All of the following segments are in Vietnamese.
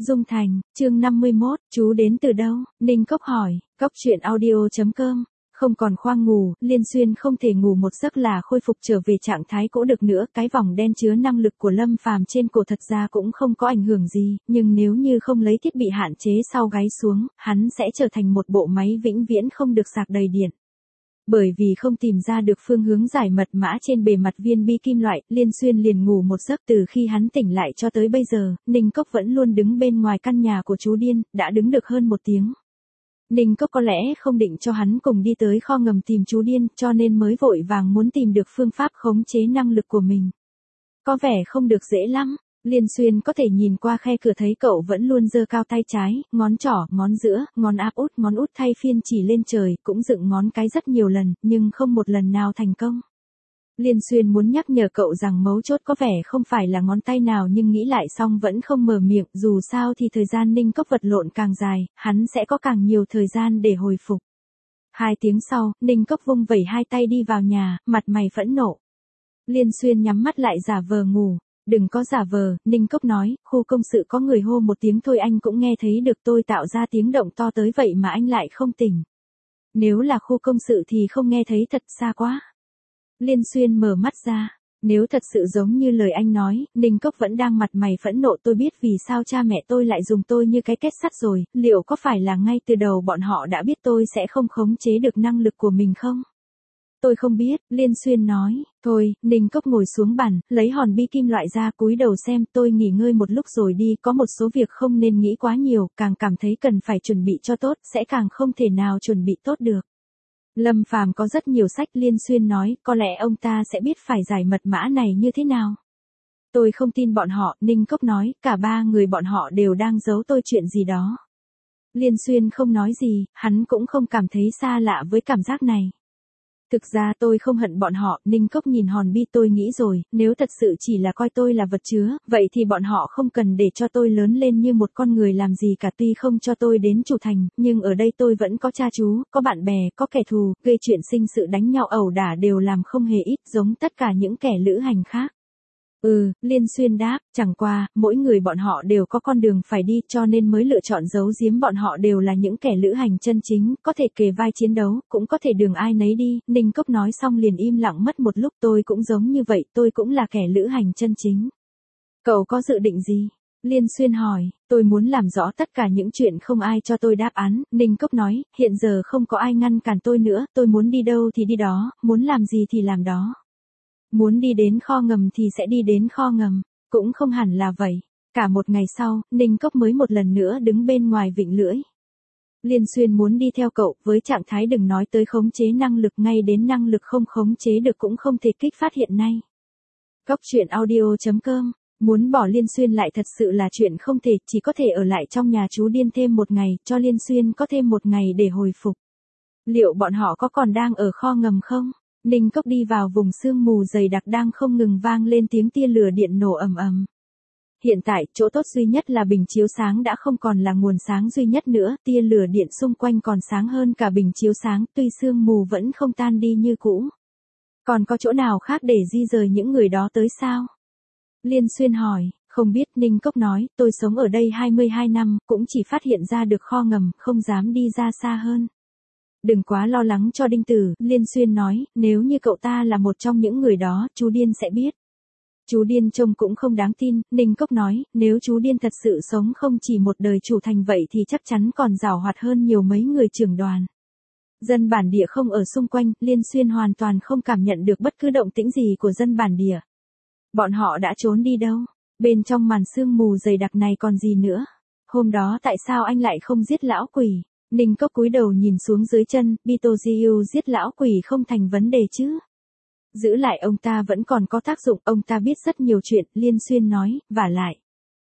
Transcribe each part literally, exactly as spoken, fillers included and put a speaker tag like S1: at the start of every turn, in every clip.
S1: Dung Thành, chương năm mươi mốt, chú đến từ đâu? Ninh Cốc hỏi, cốc truyện audio chấm com. Không còn khoang ngủ, Liên Xuyên không thể ngủ một giấc là khôi phục trở về trạng thái cũ được nữa. Cái vòng đen chứa năng lực của Lâm Phàm trên cổ thật ra cũng không có ảnh hưởng gì, nhưng nếu như không lấy thiết bị hạn chế sau gáy xuống, hắn sẽ trở thành một bộ máy vĩnh viễn không được sạc đầy điện. Bởi vì không tìm ra được phương hướng giải mật mã trên bề mặt viên bi kim loại, Liên Xuyên liền ngủ một giấc. Từ khi hắn tỉnh lại cho tới bây giờ, Ninh Cốc vẫn luôn đứng bên ngoài căn nhà của chú điên, đã đứng được hơn một tiếng. Ninh Cốc có lẽ không định cho hắn cùng đi tới kho ngầm tìm chú điên, cho nên mới vội vàng muốn tìm được phương pháp khống chế năng lực của mình. Có vẻ không được dễ lắm. Liên Xuyên có thể nhìn qua khe cửa thấy cậu vẫn luôn giơ cao tay trái, ngón trỏ, ngón giữa, ngón áp út, ngón út thay phiên chỉ lên trời, cũng dựng ngón cái rất nhiều lần, nhưng không một lần nào thành công. Liên Xuyên muốn nhắc nhở cậu rằng mấu chốt có vẻ không phải là ngón tay nào, nhưng nghĩ lại xong vẫn không mở miệng, dù sao thì thời gian Ninh Cốc vật lộn càng dài, hắn sẽ có càng nhiều thời gian để hồi phục. Hai tiếng sau, Ninh Cốc vung vẩy hai tay đi vào nhà, mặt mày phẫn nộ. Liên Xuyên nhắm mắt lại giả vờ ngủ. Đừng có giả vờ, Ninh Cốc nói, khu công sự có người hô một tiếng thôi anh cũng nghe thấy được, tôi tạo ra tiếng động to tới vậy mà anh lại không tỉnh. Nếu là khu công sự thì không nghe thấy, thật xa quá. Liên Xuyên mở mắt ra, nếu thật sự giống như lời anh nói, Ninh Cốc vẫn đang mặt mày phẫn nộ, tôi biết vì sao cha mẹ tôi lại dùng tôi như cái kết sắt rồi, liệu có phải là ngay từ đầu bọn họ đã biết tôi sẽ không khống chế được năng lực của mình không? Tôi không biết, Liên Xuyên nói. Thôi, Ninh Cốc ngồi xuống bàn, lấy hòn bi kim loại ra, cúi đầu xem, tôi nghỉ ngơi một lúc rồi đi, có một số việc không nên nghĩ quá nhiều, càng cảm thấy cần phải chuẩn bị cho tốt, sẽ càng không thể nào chuẩn bị tốt được. Lâm Phàm có rất nhiều sách, Liên Xuyên nói, có lẽ ông ta sẽ biết phải giải mật mã này như thế nào. Tôi không tin bọn họ, Ninh Cốc nói, cả ba người bọn họ đều đang giấu tôi chuyện gì đó. Liên Xuyên không nói gì, hắn cũng không cảm thấy xa lạ với cảm giác này. Thực ra tôi không hận bọn họ, Ninh Cốc nhìn hòn bi, tôi nghĩ rồi, nếu thật sự chỉ là coi tôi là vật chứa, vậy thì bọn họ không cần để cho tôi lớn lên như một con người làm gì cả, tuy không cho tôi đến chủ thành, nhưng ở đây tôi vẫn có cha chú, có bạn bè, có kẻ thù, gây chuyện sinh sự đánh nhau ẩu đả đều làm không hề ít, giống tất cả những kẻ lữ hành khác. Ừ, Liên Xuyên đáp, chẳng qua, mỗi người bọn họ đều có con đường phải đi, cho nên mới lựa chọn giấu giếm bọn họ đều là những kẻ lữ hành chân chính, có thể kề vai chiến đấu, cũng có thể đường ai nấy đi. Ninh Cốc nói xong liền im lặng mất một lúc, tôi cũng giống như vậy, tôi cũng là kẻ lữ hành chân chính. Cậu có dự định gì? Liên Xuyên hỏi, tôi muốn làm rõ tất cả những chuyện không ai cho tôi đáp án. Ninh Cốc nói, hiện giờ không có ai ngăn cản tôi nữa, tôi muốn đi đâu thì đi đó, muốn làm gì thì làm đó. Muốn đi đến kho ngầm thì sẽ đi đến kho ngầm, cũng không hẳn là vậy. Cả một ngày sau, Ninh Cốc mới một lần nữa đứng bên ngoài vịnh lưỡi. Liên Xuyên muốn đi theo cậu, với trạng thái đừng nói tới khống chế năng lực, ngay đến năng lực không khống chế được cũng không thể kích phát hiện nay. Cốc truyện audio chấm com, muốn bỏ Liên Xuyên lại thật sự là chuyện không thể, chỉ có thể ở lại trong nhà chú điên thêm một ngày, cho Liên Xuyên có thêm một ngày để hồi phục. Liệu bọn họ có còn đang ở kho ngầm không? Ninh Cốc đi vào vùng sương mù dày đặc đang không ngừng vang lên tiếng tia lửa điện nổ ầm ầm. Hiện tại, chỗ tốt duy nhất là bình chiếu sáng đã không còn là nguồn sáng duy nhất nữa, tia lửa điện xung quanh còn sáng hơn cả bình chiếu sáng, tuy sương mù vẫn không tan đi như cũ. Còn có chỗ nào khác để di rời những người đó tới sao? Liên Xuyên hỏi, không biết, Ninh Cốc nói, tôi sống ở đây hai mươi hai năm, cũng chỉ phát hiện ra được kho ngầm, không dám đi ra xa hơn. Đừng quá lo lắng cho Đinh Tử, Liên Xuyên nói, nếu như cậu ta là một trong những người đó, chú điên sẽ biết. Chú điên trông cũng không đáng tin, Ninh Cốc nói, nếu chú điên thật sự sống không chỉ một đời chủ thành vậy thì chắc chắn còn giàu hoạt hơn nhiều mấy người trưởng đoàn. Dân bản địa không ở xung quanh, Liên Xuyên hoàn toàn không cảm nhận được bất cứ động tĩnh gì của dân bản địa. Bọn họ đã trốn đi đâu? Bên trong màn sương mù dày đặc này còn gì nữa? Hôm đó tại sao anh lại không giết lão quỷ? Ninh Cốc cúi đầu nhìn xuống dưới chân, Bitoziu giết lão quỷ không thành vấn đề chứ. Giữ lại ông ta vẫn còn có tác dụng, ông ta biết rất nhiều chuyện, Liên Xuyên nói, vả lại.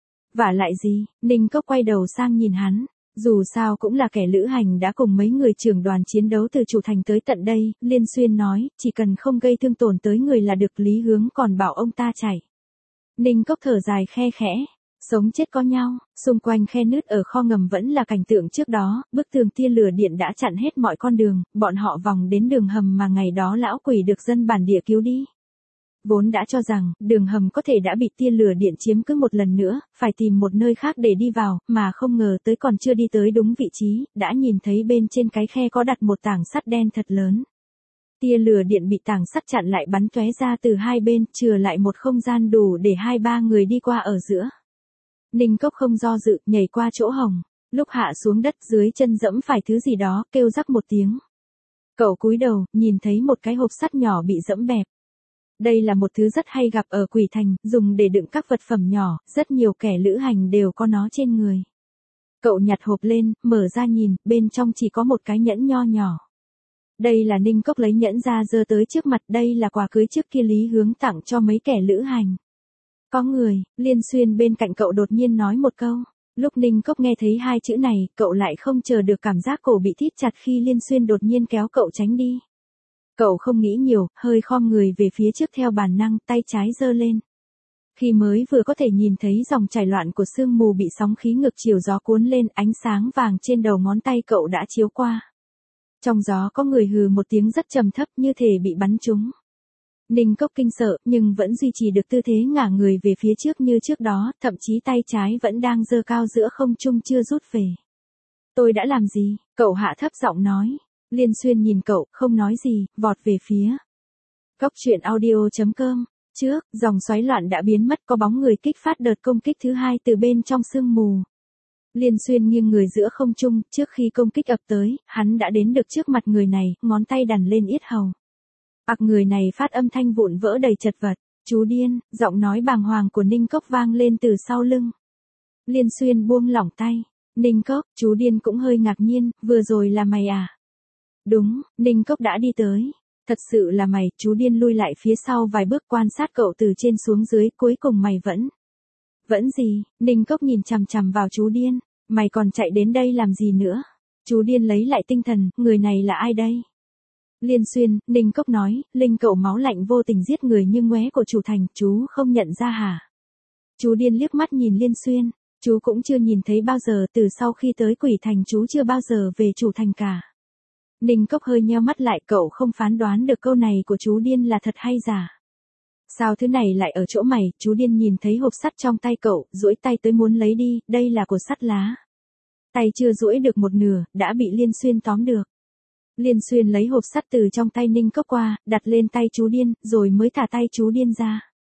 S1: Vả lại gì? Ninh Cốc quay đầu sang nhìn hắn, dù sao cũng là kẻ lữ hành đã cùng mấy người trưởng đoàn chiến đấu từ chủ thành tới tận đây, Liên Xuyên nói, chỉ cần không gây thương tổn tới người là được, Lý Hướng còn bảo ông ta chạy. Ninh Cốc thở dài khe khẽ. Sống chết có nhau, xung quanh khe nứt ở kho ngầm vẫn là cảnh tượng trước đó, bức tường tia lửa điện đã chặn hết mọi con đường, bọn họ vòng đến đường hầm mà ngày đó lão quỷ được dân bản địa cứu đi. Vốn đã cho rằng, đường hầm có thể đã bị tia lửa điện chiếm cứ một lần nữa, phải tìm một nơi khác để đi vào, mà không ngờ tới còn chưa đi tới đúng vị trí, đã nhìn thấy bên trên cái khe có đặt một tảng sắt đen thật lớn. Tia lửa điện bị tảng sắt chặn lại bắn tóe ra từ hai bên, chừa lại một không gian đủ để hai ba người đi qua ở giữa. Ninh Cốc không do dự, nhảy qua chỗ hồng. Lúc hạ xuống đất dưới chân dẫm phải thứ gì đó, kêu rắc một tiếng. Cậu cúi đầu, nhìn thấy một cái hộp sắt nhỏ bị dẫm bẹp. Đây là một thứ rất hay gặp ở Quỷ Thành, dùng để đựng các vật phẩm nhỏ, rất nhiều kẻ lữ hành đều có nó trên người. Cậu nhặt hộp lên, mở ra nhìn, bên trong chỉ có một cái nhẫn nho nhỏ. Đây là Ninh Cốc lấy nhẫn ra giơ tới trước mặt, đây là quà cưới trước kia Lý Hướng tặng cho mấy kẻ lữ hành. Có người, Liên Xuyên bên cạnh cậu đột nhiên nói một câu. Lúc Ninh Cốc nghe thấy hai chữ này, cậu lại không chờ được cảm giác cổ bị thít chặt khi Liên Xuyên đột nhiên kéo cậu tránh đi. Cậu không nghĩ nhiều, hơi khom người về phía trước theo bản năng, tay trái giơ lên. Khi mới vừa có thể nhìn thấy dòng chảy loạn của sương mù bị sóng khí ngược chiều gió cuốn lên, ánh sáng vàng trên đầu ngón tay cậu đã chiếu qua. Trong gió có người hừ một tiếng rất trầm thấp như thể bị bắn trúng. Ninh Cốc kinh sợ, nhưng vẫn duy trì được tư thế ngả người về phía trước như trước đó, thậm chí tay trái vẫn đang giơ cao giữa không trung chưa rút về. Tôi đã làm gì? Cậu hạ thấp giọng nói. Liên Xuyên nhìn cậu, không nói gì, vọt về phía. Cốc truyện audio chấm com. Trước, dòng xoáy loạn đã biến mất, có bóng người kích phát đợt công kích thứ hai từ bên trong sương mù. Liên Xuyên nghiêng người giữa không trung, trước khi công kích ập tới, hắn đã đến được trước mặt người này, ngón tay đằn lên yết hầu. Ặc, người này phát âm thanh vụn vỡ đầy chật vật. Chú điên, giọng nói bàng hoàng của Ninh Cốc vang lên từ sau lưng. Liên Xuyên buông lỏng tay. Ninh Cốc, chú điên cũng hơi ngạc nhiên, vừa rồi là mày à? Đúng, Ninh Cốc đã đi tới. Thật sự là mày, chú điên lui lại phía sau vài bước quan sát cậu từ trên xuống dưới, cuối cùng mày vẫn. Vẫn gì? Ninh Cốc nhìn chằm chằm vào chú điên. Mày còn chạy đến đây làm gì nữa? Chú điên lấy lại tinh thần, người này là ai đây? Liên Xuyên, Ninh Cốc nói, Linh cậu máu lạnh vô tình giết người như ngoé của chủ thành, chú không nhận ra hả? Chú điên liếc mắt nhìn Liên Xuyên, chú cũng chưa nhìn thấy bao giờ, từ sau khi tới Quỷ Thành chú chưa bao giờ về chủ thành cả. Ninh Cốc hơi nheo mắt lại, cậu không phán đoán được câu này của chú điên là thật hay giả. Sao thứ này lại ở chỗ mày? Chú điên nhìn thấy hộp sắt trong tay cậu, duỗi tay tới muốn lấy đi, đây là cột sắt lá. Tay chưa duỗi được một nửa, đã bị Liên Xuyên tóm được. Liên Xuyên lấy hộp sắt từ trong tay Ninh Cốc qua, đặt lên tay chú điên, rồi mới thả tay chú điên ra.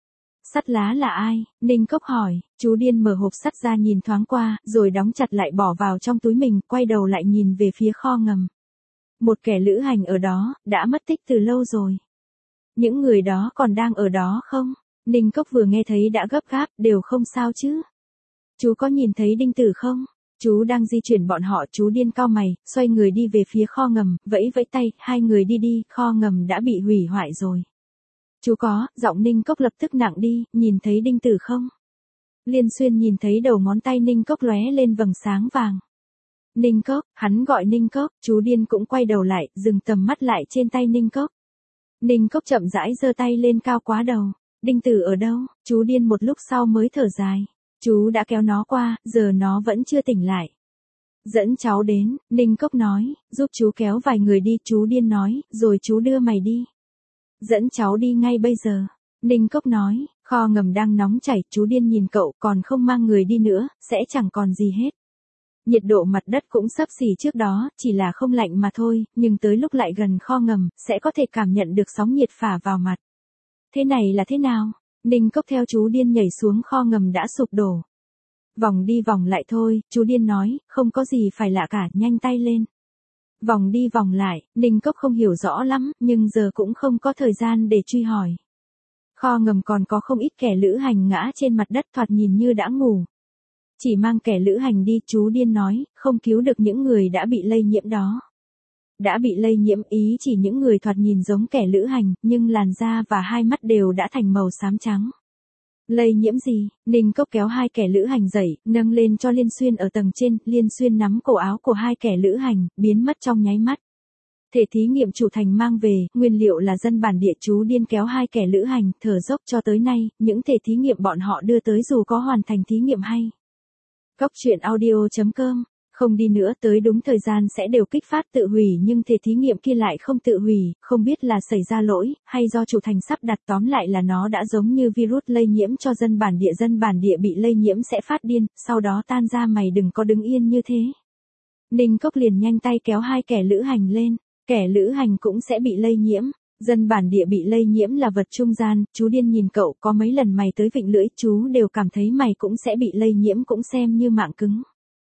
S1: Sắt lá là ai? Ninh Cốc hỏi. Chú điên mở hộp sắt ra nhìn thoáng qua, rồi đóng chặt lại bỏ vào trong túi mình, quay đầu lại nhìn về phía kho ngầm. Một kẻ lữ hành ở đó, đã mất tích từ lâu rồi. Những người đó còn đang ở đó không? Ninh Cốc vừa nghe thấy đã gấp gáp, đều không sao chứ? Chú có nhìn thấy Đinh Tử không? Chú đang di chuyển bọn họ. Chú điên cau mày, xoay người đi về phía kho ngầm, vẫy vẫy tay, hai người đi đi, kho ngầm đã bị hủy hoại rồi. Chú có, giọng Ninh Cốc lập tức nặng đi, nhìn thấy Đinh Tử không? Liên Xuyên nhìn thấy đầu ngón tay Ninh Cốc lóe lên vầng sáng vàng. Ninh Cốc, hắn gọi Ninh Cốc, chú điên cũng quay đầu lại, dừng tầm mắt lại trên tay Ninh Cốc. Ninh Cốc chậm rãi giơ tay lên cao quá đầu. Đinh Tử ở đâu? Chú điên một lúc sau mới thở dài. Chú đã kéo nó qua, giờ nó vẫn chưa tỉnh lại. Dẫn cháu đến, Ninh Cốc nói, giúp chú kéo vài người đi, chú điên nói, rồi chú đưa mày đi. Dẫn cháu đi ngay bây giờ. Ninh Cốc nói, kho ngầm đang nóng chảy, chú điên nhìn cậu, còn không mang người đi nữa, sẽ chẳng còn gì hết. Nhiệt độ mặt đất cũng xấp xỉ trước đó, chỉ là không lạnh mà thôi, nhưng tới lúc lại gần kho ngầm, sẽ có thể cảm nhận được sóng nhiệt phả vào mặt. Thế này là thế nào? Ninh Cốc theo chú điên nhảy xuống kho ngầm đã sụp đổ. Vòng đi vòng lại thôi, chú điên nói, không có gì phải lạ cả, nhanh tay lên. Vòng đi vòng lại, Ninh Cốc không hiểu rõ lắm, nhưng giờ cũng không có thời gian để truy hỏi. Kho ngầm còn có không ít kẻ lữ hành ngã trên mặt đất thoạt nhìn như đã ngủ. Chỉ mang kẻ lữ hành đi, chú điên nói, không cứu được những người đã bị lây nhiễm đó. Đã bị lây nhiễm ý chỉ những người thoạt nhìn giống kẻ lữ hành, nhưng làn da và hai mắt đều đã thành màu xám trắng. Lây nhiễm gì? Ninh Cốc kéo hai kẻ lữ hành dậy, nâng lên cho Liên Xuyên ở tầng trên, Liên Xuyên nắm cổ áo của hai kẻ lữ hành, biến mất trong nháy mắt. Thể thí nghiệm chủ thành mang về, nguyên liệu là dân bản địa. Chú điên kéo hai kẻ lữ hành, thở dốc cho tới nay, những thể thí nghiệm bọn họ đưa tới dù có hoàn thành thí nghiệm hay. Cốc truyện audio chấm com Không đi nữa tới đúng thời gian sẽ đều kích phát tự hủy nhưng thể thí nghiệm kia lại không tự hủy, không biết là xảy ra lỗi, hay do chủ thành sắp đặt tóm lại là nó đã giống như virus lây nhiễm cho dân bản địa. Dân bản địa bị lây nhiễm sẽ phát điên, sau đó tan ra mày đừng có đứng yên như thế. Ninh Cốc liền nhanh tay kéo hai kẻ lữ hành lên, kẻ lữ hành cũng sẽ bị lây nhiễm. Dân bản địa bị lây nhiễm là vật trung gian, chú điên nhìn cậu có mấy lần mày tới vịnh lưỡi, chú đều cảm thấy mày cũng sẽ bị lây nhiễm cũng xem như mạng cứng.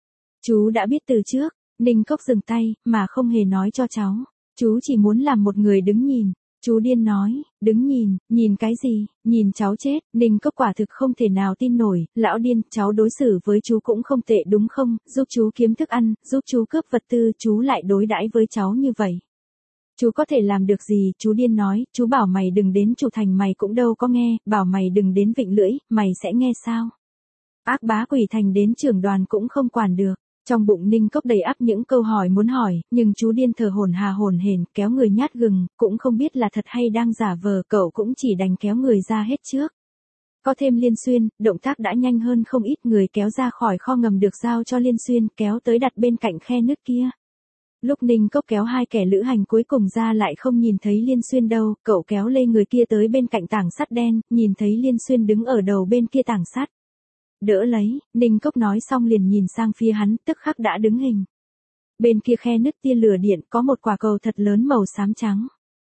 S1: Chú đã biết từ trước, Ninh Cốc dừng tay, mà không hề nói cho cháu. Chú chỉ muốn làm một người đứng nhìn. Chú điên nói, đứng nhìn, nhìn cái gì, nhìn cháu chết. Ninh Cốc quả thực không thể nào tin nổi, lão điên, cháu đối xử với chú cũng không tệ đúng không, giúp chú kiếm thức ăn, giúp chú cướp vật tư, chú lại đối đãi với cháu như vậy. Chú có thể làm được gì, chú điên nói, chú bảo mày đừng đến chủ thành mày cũng đâu có nghe, bảo mày đừng đến vịnh lưỡi, mày sẽ nghe sao? Ác bá quỷ thành đến trưởng đoàn cũng không quản được. Trong bụng Ninh Cốc đầy ắp những câu hỏi muốn hỏi, nhưng chú điên thở hổn hà hổn hển, kéo người nhát gừng, cũng không biết là thật hay đang giả vờ, cậu cũng chỉ đành kéo người ra hết trước. Có thêm Liên Xuyên, động tác đã nhanh hơn không ít, người kéo ra khỏi kho ngầm được giao cho Liên Xuyên, kéo tới đặt bên cạnh khe nước kia. Lúc Ninh Cốc kéo hai kẻ lữ hành cuối cùng ra lại không nhìn thấy Liên Xuyên đâu, cậu kéo lê người kia tới bên cạnh tảng sắt đen, nhìn thấy Liên Xuyên đứng ở đầu bên kia tảng sắt. Đỡ lấy, Ninh Cốc nói xong liền nhìn sang phía hắn, tức khắc đã đứng hình. Bên kia khe nứt tia lửa điện có một quả cầu thật lớn màu xám trắng.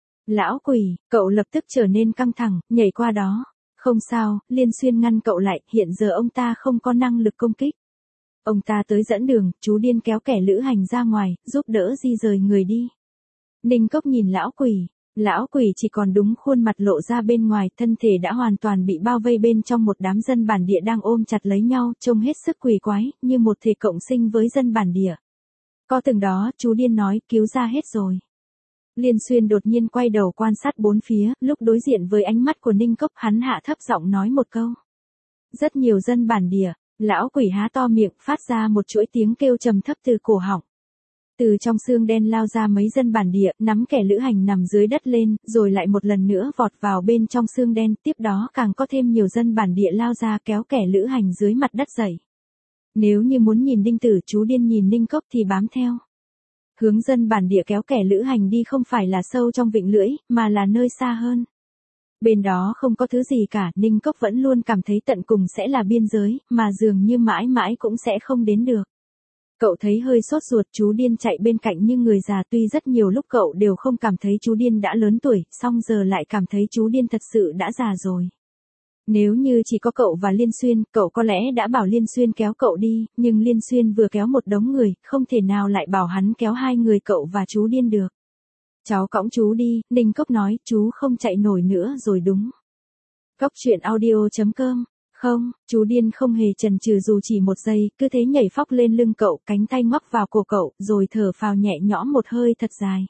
S1: Lão quỷ, cậu lập tức trở nên căng thẳng, nhảy qua đó. Không sao, Liên Xuyên ngăn cậu lại, hiện giờ ông ta không có năng lực công kích. Ông ta tới dẫn đường, chú điên kéo kẻ lữ hành ra ngoài, giúp đỡ di rời người đi. Ninh Cốc nhìn lão quỷ. Lão quỷ chỉ còn đúng khuôn mặt lộ ra bên ngoài, thân thể đã hoàn toàn bị bao vây bên trong một đám dân bản địa đang ôm chặt lấy nhau, trông hết sức quỷ quái, như một thể cộng sinh với dân bản địa. Có từng đó, chú điên nói, cứu ra hết rồi. Liên Xuyên đột nhiên quay đầu quan sát bốn phía, lúc đối diện với ánh mắt của Ninh Cốc, hắn hạ thấp giọng nói một câu. Rất nhiều dân bản địa, lão quỷ há to miệng, phát ra một chuỗi tiếng kêu trầm thấp từ cổ họng. Từ trong xương đen lao ra mấy dân bản địa, nắm kẻ lữ hành nằm dưới đất lên, rồi lại một lần nữa vọt vào bên trong xương đen, tiếp đó càng có thêm nhiều dân bản địa lao ra kéo kẻ lữ hành dưới mặt đất dậy. Nếu như muốn nhìn Đinh Tử, chú điên nhìn Ninh Cốc thì bám theo. Hướng dân bản địa kéo kẻ lữ hành đi không phải là sâu trong vịnh lưỡi, mà là nơi xa hơn. Bên đó không có thứ gì cả, Ninh Cốc vẫn luôn cảm thấy tận cùng sẽ là biên giới, mà dường như mãi mãi cũng sẽ không đến được. Cậu thấy hơi sốt ruột, chú điên chạy bên cạnh như người già, tuy rất nhiều lúc cậu đều không cảm thấy chú điên đã lớn tuổi, song giờ lại cảm thấy chú điên thật sự đã già rồi. Nếu như chỉ có cậu và Liên Xuyên, cậu có lẽ đã bảo Liên Xuyên kéo cậu đi, nhưng Liên Xuyên vừa kéo một đống người, không thể nào lại bảo hắn kéo hai người cậu và chú điên được. Cháu cõng chú đi, Ninh Cốc nói, chú không chạy nổi nữa rồi đúng. Cốc truyện audio chấm com. Không, chú điên không hề chần chừ dù chỉ một giây, cứ thế nhảy phóc lên lưng cậu, cánh tay ngoắc vào cổ cậu, rồi thở phào nhẹ nhõm một hơi thật dài.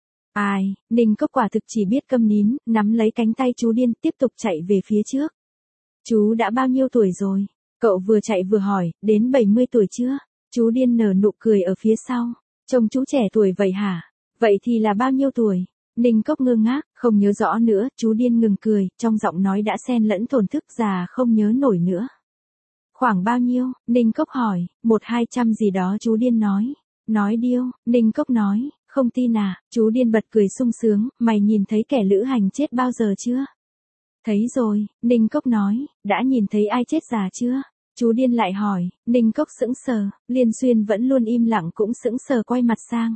S1: Ai, Ninh Cốc quả thực chỉ biết câm nín, nắm lấy cánh tay chú điên, tiếp tục chạy về phía trước. Chú đã bao nhiêu tuổi rồi? Cậu vừa chạy vừa hỏi, đến bảy mươi tuổi chưa? Chú điên nở nụ cười ở phía sau. Trông chú trẻ tuổi vậy hả? Vậy thì là bao nhiêu tuổi? Ninh Cốc ngơ ngác, không nhớ rõ nữa, chú điên ngừng cười, trong giọng nói đã xen lẫn thổn thức, già không nhớ nổi nữa. Khoảng bao nhiêu? Ninh Cốc hỏi, một hai trăm gì đó, chú điên nói. Nói điêu, Ninh Cốc nói, không tin à, chú điên bật cười sung sướng, mày nhìn thấy kẻ lữ hành chết bao giờ chưa? Thấy rồi, Ninh Cốc nói, đã nhìn thấy ai chết già chưa? Chú điên lại hỏi, Ninh Cốc sững sờ, Liên Xuyên vẫn luôn im lặng cũng sững sờ quay mặt sang.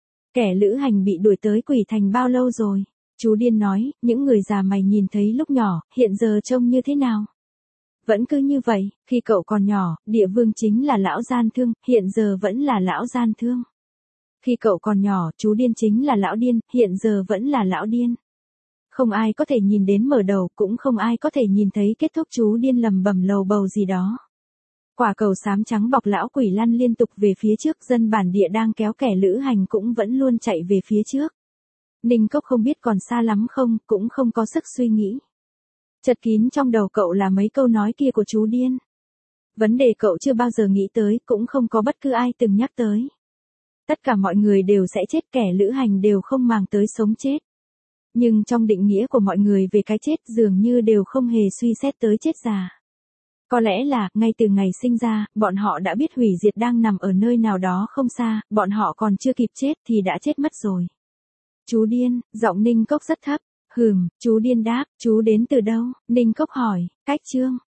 S1: Kẻ lữ hành bị đuổi tới quỷ thành bao lâu rồi? Chú điên nói, những người già mày nhìn thấy lúc nhỏ, hiện giờ trông như thế nào? Vẫn cứ như vậy, khi cậu còn nhỏ, địa vương chính là lão gian thương, hiện giờ vẫn là lão gian thương. Khi cậu còn nhỏ, chú điên chính là lão điên, hiện giờ vẫn là lão điên. Không ai có thể nhìn đến mở đầu, cũng không ai có thể nhìn thấy kết thúc, chú điên lầm bầm lầu bầu gì đó. Quả cầu xám trắng bọc lão quỷ lăn liên tục về phía trước, dân bản địa đang kéo kẻ lữ hành cũng vẫn luôn chạy về phía trước. Ninh Cốc không biết còn xa lắm không, cũng không có sức suy nghĩ. Chật kín trong đầu cậu là mấy câu nói kia của chú điên. Vấn đề cậu chưa bao giờ nghĩ tới, cũng không có bất cứ ai từng nhắc tới. Tất cả mọi người đều sẽ chết, kẻ lữ hành đều không màng tới sống chết. Nhưng trong định nghĩa của mọi người về cái chết dường như đều không hề suy xét tới chết già. Có lẽ là, ngay từ ngày sinh ra, bọn họ đã biết hủy diệt đang nằm ở nơi nào đó không xa, bọn họ còn chưa kịp chết thì đã chết mất rồi. Chú điên, giọng Ninh Cốc rất thấp. Hừm, chú điên đáp, chú đến từ đâu? Ninh Cốc hỏi, cách Chương.